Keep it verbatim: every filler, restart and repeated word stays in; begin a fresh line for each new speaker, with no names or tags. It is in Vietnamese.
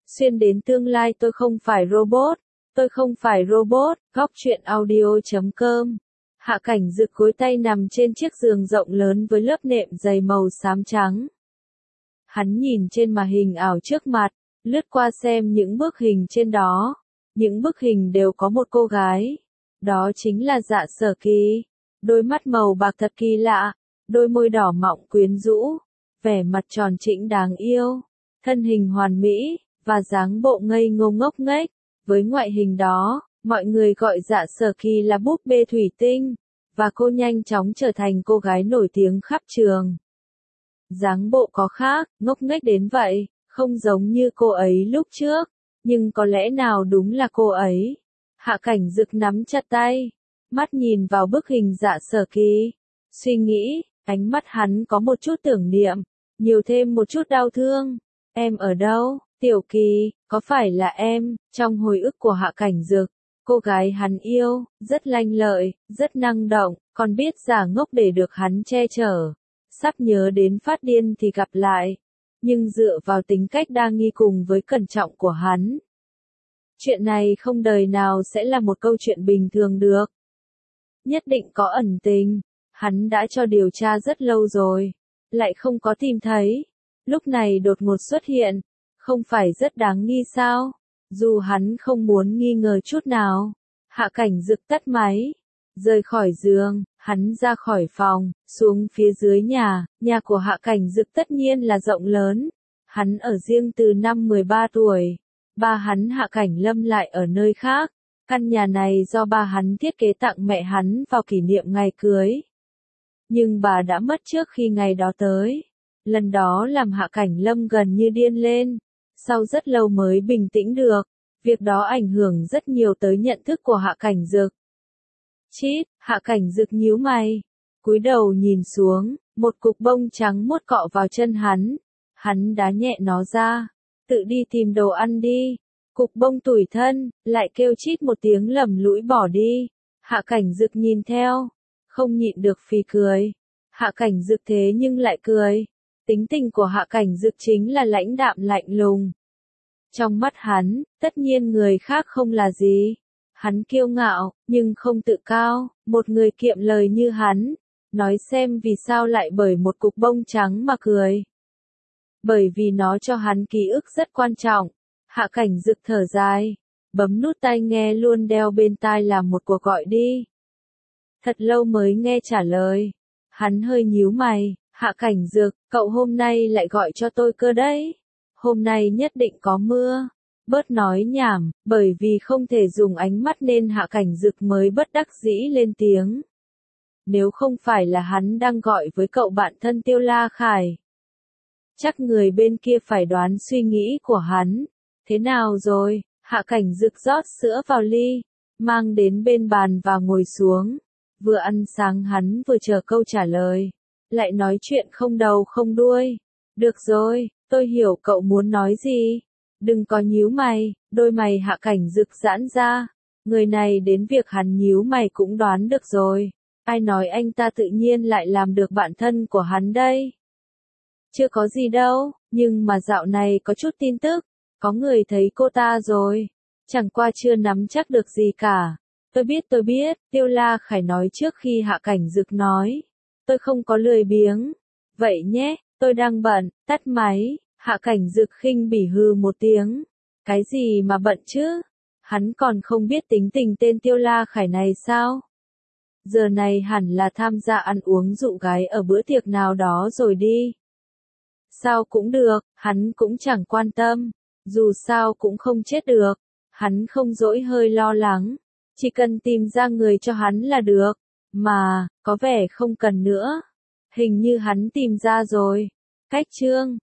Xuyên đến tương lai tôi không phải robot, tôi không phải robot, góc truyện audio chấm com. Hạ Cảnh Dực gối tay nằm trên chiếc giường rộng lớn với lớp nệm dày màu xám trắng. Hắn nhìn trên màn hình ảo trước mặt, lướt qua xem những bức hình trên đó. Những bức hình đều có một cô gái. Đó chính là Dạ Sở Kỳ. Đôi mắt màu bạc thật kỳ lạ, đôi môi đỏ mọng quyến rũ, vẻ mặt tròn trĩnh đáng yêu, thân hình hoàn mỹ, và dáng bộ ngây ngô ngốc nghếch. Với ngoại hình đó, mọi người gọi Dạ Sở Kỳ là búp bê thủy tinh, và cô nhanh chóng trở thành cô gái nổi tiếng khắp trường. Dáng bộ có khác, ngốc nghếch đến vậy, không giống như cô ấy lúc trước, nhưng có lẽ nào đúng là cô ấy. Hạ Cảnh Dực nắm chặt tay, mắt nhìn vào bức hình Dạ Sở Kỳ, suy nghĩ, ánh mắt hắn có một chút tưởng niệm, nhiều thêm một chút đau thương. Em ở đâu, Tiểu Kỳ, có phải là em? Trong hồi ức của Hạ Cảnh Dực, cô gái hắn yêu, rất lanh lợi, rất năng động, còn biết giả ngốc để được hắn che chở. Sắp nhớ đến phát điên thì gặp lại, nhưng dựa vào tính cách đa nghi cùng với cẩn trọng của hắn, chuyện này không đời nào sẽ là một câu chuyện bình thường được. Nhất định có ẩn tình, hắn đã cho điều tra rất lâu rồi, lại không có tìm thấy. Lúc này đột ngột xuất hiện, không phải rất đáng nghi sao? Dù hắn không muốn nghi ngờ chút nào, Hạ Cảnh Dực tắt máy, rời khỏi giường, hắn ra khỏi phòng, xuống phía dưới nhà. Nhà của Hạ Cảnh Dực tất nhiên là rộng lớn, hắn ở riêng từ năm mười ba tuổi. Ba hắn Hạ Cảnh Lâm lại ở nơi khác. Căn nhà này do ba hắn thiết kế tặng mẹ hắn vào kỷ niệm ngày cưới. Nhưng bà đã mất trước khi ngày đó tới. Lần đó làm Hạ Cảnh Lâm gần như điên lên. Sau rất lâu mới bình tĩnh được. Việc đó ảnh hưởng rất nhiều tới nhận thức của Hạ Cảnh Dực. Chít, Hạ Cảnh Dực nhíu mày, cúi đầu nhìn xuống, một cục bông trắng muốt cọ vào chân hắn. Hắn đá nhẹ nó ra, tự đi tìm đồ ăn đi. Cục bông tủi thân, lại kêu chít một tiếng lầm lũi bỏ đi. Hạ Cảnh Dực nhìn theo, không nhịn được phì cười. Hạ Cảnh Dực thế nhưng lại cười. Tính tình của Hạ Cảnh Dực chính là lãnh đạm lạnh lùng. Trong mắt hắn, tất nhiên người khác không là gì. Hắn kiêu ngạo, nhưng không tự cao. Một người kiệm lời như hắn, nói xem vì sao lại bởi một cục bông trắng mà cười. Bởi vì nó cho hắn ký ức rất quan trọng. Hạ Cảnh Dực thở dài, bấm nút tai nghe luôn đeo bên tai làm một cuộc gọi đi. Thật lâu mới nghe trả lời. Hắn hơi nhíu mày, Hạ Cảnh Dực, cậu hôm nay lại gọi cho tôi cơ đấy. Hôm nay nhất định có mưa. Bớt nói nhảm, bởi vì không thể dùng ánh mắt nên Hạ Cảnh Dực mới bất đắc dĩ lên tiếng. Nếu không phải là hắn đang gọi với cậu bạn thân Tiêu La Khải, chắc người bên kia phải đoán suy nghĩ của hắn. Thế nào rồi? Hạ Cảnh Dực rót sữa vào ly, mang đến bên bàn và ngồi xuống. Vừa ăn sáng hắn vừa chờ câu trả lời. Lại nói chuyện không đầu không đuôi. Được rồi, tôi hiểu cậu muốn nói gì. Đừng có nhíu mày. Đôi mày Hạ Cảnh Dực giãn ra. Người này đến việc hắn nhíu mày cũng đoán được rồi. Ai nói anh ta tự nhiên lại làm được bạn thân của hắn đây? Chưa có gì đâu, nhưng mà dạo này có chút tin tức. Có người thấy cô ta rồi. Chẳng qua chưa nắm chắc được gì cả. Tôi biết tôi biết, Tiêu La Khải nói trước khi Hạ Cảnh Dực nói. Tôi không có lười biếng. Vậy nhé, tôi đang bận, tắt máy. Hạ Cảnh Dực khinh bỉ hừ một tiếng. Cái gì mà bận chứ? Hắn còn không biết tính tình tên Tiêu La Khải này sao? Giờ này hẳn là tham gia ăn uống dụ gái ở bữa tiệc nào đó rồi đi. Sao cũng được, hắn cũng chẳng quan tâm. Dù sao cũng không chết được. Hắn không dỗi hơi lo lắng. Chỉ cần tìm ra người cho hắn là được. Mà, có vẻ không cần nữa. Hình như hắn tìm ra rồi. Cách chương